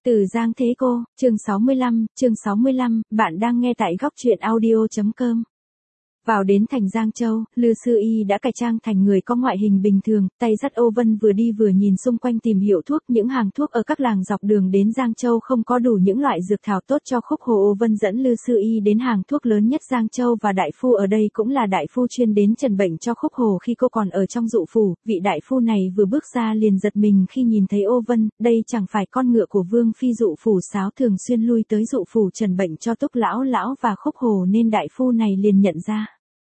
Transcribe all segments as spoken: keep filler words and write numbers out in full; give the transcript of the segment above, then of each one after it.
Từ Giang Thế Cô, chương sáu mươi lăm, chương sáu mươi lăm, bạn đang nghe tại góc truyện audio.com. Vào đến thành Giang Châu, Lư Sư Y đã cải trang thành người có ngoại hình bình thường, tay dắt ô vân vừa đi vừa nhìn xung quanh tìm hiểu thuốc. Những hàng thuốc ở các làng dọc đường đến Giang Châu không có đủ những loại dược thảo tốt cho Khúc Hồ. Ô vân dẫn Lư Sư Y đến hàng thuốc lớn nhất Giang Châu và đại phu ở đây cũng là đại phu chuyên đến trần bệnh cho Khúc Hồ. Khi cô còn ở trong dụ phủ, vị đại phu này vừa bước ra liền giật mình khi nhìn thấy ô vân. Đây chẳng phải con ngựa của Vương Phi dụ phủ Sáo thường xuyên lui tới dụ phủ trần bệnh cho Túc lão lão và Khúc Hồ, nên đại phu này liền nhận ra.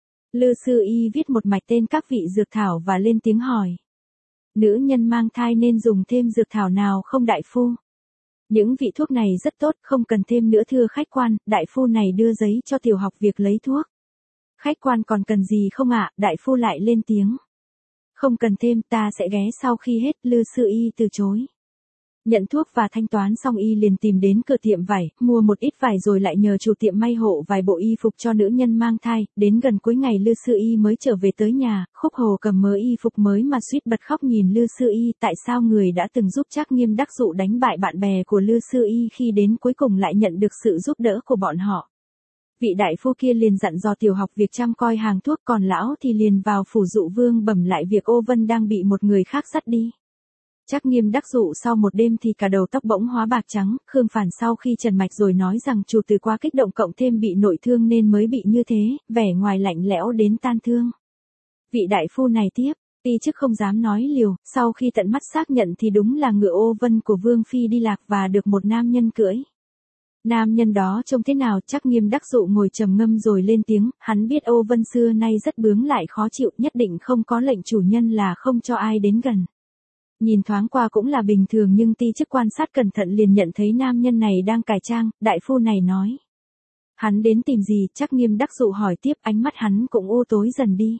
Lư Sư Y viết một mạch tên các vị dược thảo và lên tiếng hỏi. Nữ nhân mang thai nên dùng thêm dược thảo nào không đại phu? Những vị thuốc này rất tốt, không cần thêm nữa thưa khách quan. Đại phu này đưa giấy cho tiểu học việc lấy thuốc. Khách quan còn cần gì không ạ? Đại phu lại lên tiếng. Không cần thêm, ta sẽ ghé sau khi hết. Lư Sư Y từ chối. Nhận thuốc và thanh toán xong y liền tìm đến cửa tiệm vải, mua một ít vải rồi lại nhờ chủ tiệm may hộ vài bộ y phục cho nữ nhân mang thai. Đến gần cuối ngày Lư Sư Y mới trở về tới nhà. Khúc Hồ cầm mớ y phục mới mà suýt bật khóc nhìn Lư Sư Y. Tại sao người đã từng giúp Trác Nghiêm đắc dụ đánh bại bạn bè của Lư Sư Y khi đến cuối cùng lại nhận được sự giúp đỡ của bọn họ? Vị đại phu kia liền dặn dò tiểu học việc chăm coi hàng thuốc, còn lão thì liền vào phủ dụ vương bẩm lại việc ô vân đang bị một người khác dắt đi. Trác Nghiêm đắc dụ sau một đêm thì cả đầu tóc bỗng hóa bạc trắng. Khương Phản sau khi trần mạch rồi nói rằng chủ tử quá kích động cộng thêm bị nội thương nên mới bị như thế, vẻ ngoài lạnh lẽo đến tan thương. Vị đại phu này tiếp, ti chức không dám nói liều, sau khi tận mắt xác nhận thì đúng là ngựa ô vân của Vương Phi đi lạc và được một nam nhân cưỡi. Nam nhân đó trông thế nào? Trác Nghiêm đắc dụ ngồi trầm ngâm rồi lên tiếng, hắn biết ô vân xưa nay rất bướng lại khó chịu, nhất định không có lệnh chủ nhân là không cho ai đến gần. Nhìn thoáng qua cũng là bình thường nhưng ti chức quan sát cẩn thận liền nhận thấy nam nhân này đang cải trang. Đại phu này nói. Hắn đến tìm gì? Trác Nghiêm đắc dụ hỏi tiếp, ánh mắt hắn cũng u tối dần đi.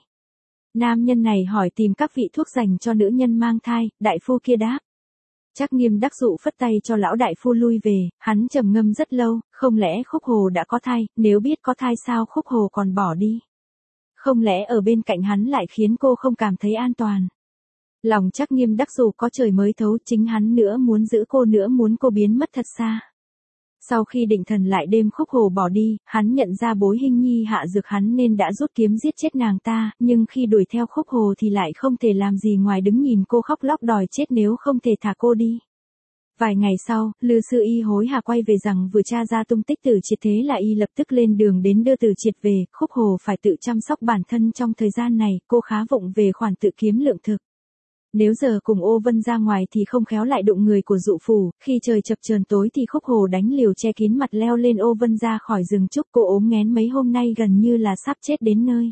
Nam nhân này hỏi tìm các vị thuốc dành cho nữ nhân mang thai. Đại phu kia đáp. Trác Nghiêm đắc dụ phất tay cho lão đại phu lui về. Hắn trầm ngâm rất lâu, không lẽ Khúc Hồ đã có thai? Nếu biết có thai sao Khúc Hồ còn bỏ đi? Không lẽ ở bên cạnh hắn lại khiến cô không cảm thấy an toàn? Lòng Trác Nghiêm đắc dụ có trời mới thấu, chính hắn nữa muốn giữ cô nữa muốn cô biến mất thật xa. Sau khi định thần lại đêm Khúc Hồ bỏ đi, hắn nhận ra Bối Hinh Nhi hạ dược hắn nên đã rút kiếm giết chết nàng ta, nhưng khi đuổi theo Khúc Hồ thì lại không thể làm gì ngoài đứng nhìn cô khóc lóc đòi chết nếu không thể thả cô đi. Vài ngày sau, Lư Sư Y hối hả quay về rằng vừa tra ra tung tích Tử Triệt, thế là y lập tức lên đường đến đưa Tử Triệt về. Khúc Hồ phải tự chăm sóc bản thân trong thời gian này, cô khá vụng về khoản tự kiếm lượng thực. Nếu giờ cùng ô vân ra ngoài thì không khéo lại đụng người của dụ phủ. Khi trời chập chờn tối thì Khúc Hồ đánh liều che kín mặt leo lên ô vân ra khỏi rừng trúc. Cô ốm nghén mấy hôm nay gần như là sắp chết đến nơi.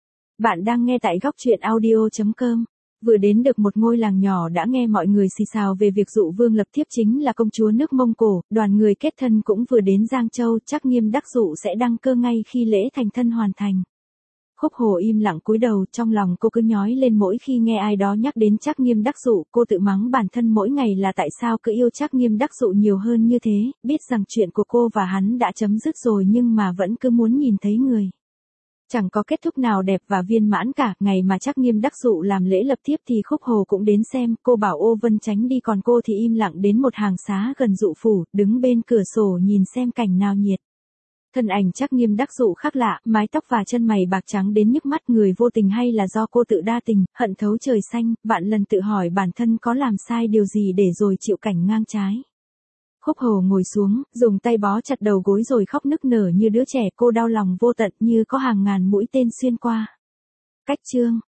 Bạn đang nghe tại góc truyện audio.com. Vừa đến được một ngôi làng nhỏ đã nghe mọi người xì xào về việc dụ vương lập thiếp chính là công chúa nước Mông Cổ. Đoàn người kết thân cũng vừa đến Giang Châu. Trác Nghiêm đắc dụ sẽ đăng cơ ngay khi lễ thành thân hoàn thành. Khúc Hồ im lặng cúi đầu, trong lòng cô cứ nhói lên mỗi khi nghe ai đó nhắc đến Trác Nghiêm đắc dụ. Cô tự mắng bản thân mỗi ngày là tại sao cứ yêu Trác Nghiêm đắc dụ nhiều hơn như thế, biết rằng chuyện của cô và hắn đã chấm dứt rồi nhưng mà vẫn cứ muốn nhìn thấy người. Chẳng có kết thúc nào đẹp và viên mãn cả. Ngày mà Trác Nghiêm đắc dụ làm lễ lập thiếp thì Khúc Hồ cũng đến xem. Cô bảo ô vân tránh đi, còn cô thì im lặng đến một hàng xá gần dụ phủ, đứng bên cửa sổ nhìn xem cảnh nào nhiệt. Thân ảnh Trác Nghiêm đắc dụ khác lạ, mái tóc và chân mày bạc trắng đến nhức mắt. Người vô tình hay là do cô tự đa tình, hận thấu trời xanh, vạn lần tự hỏi bản thân có làm sai điều gì để rồi chịu cảnh ngang trái. Khúc Hồ ngồi xuống, dùng tay bó chặt đầu gối rồi khóc nức nở như đứa trẻ. Cô đau lòng vô tận như có hàng ngàn mũi tên xuyên qua. Cách chương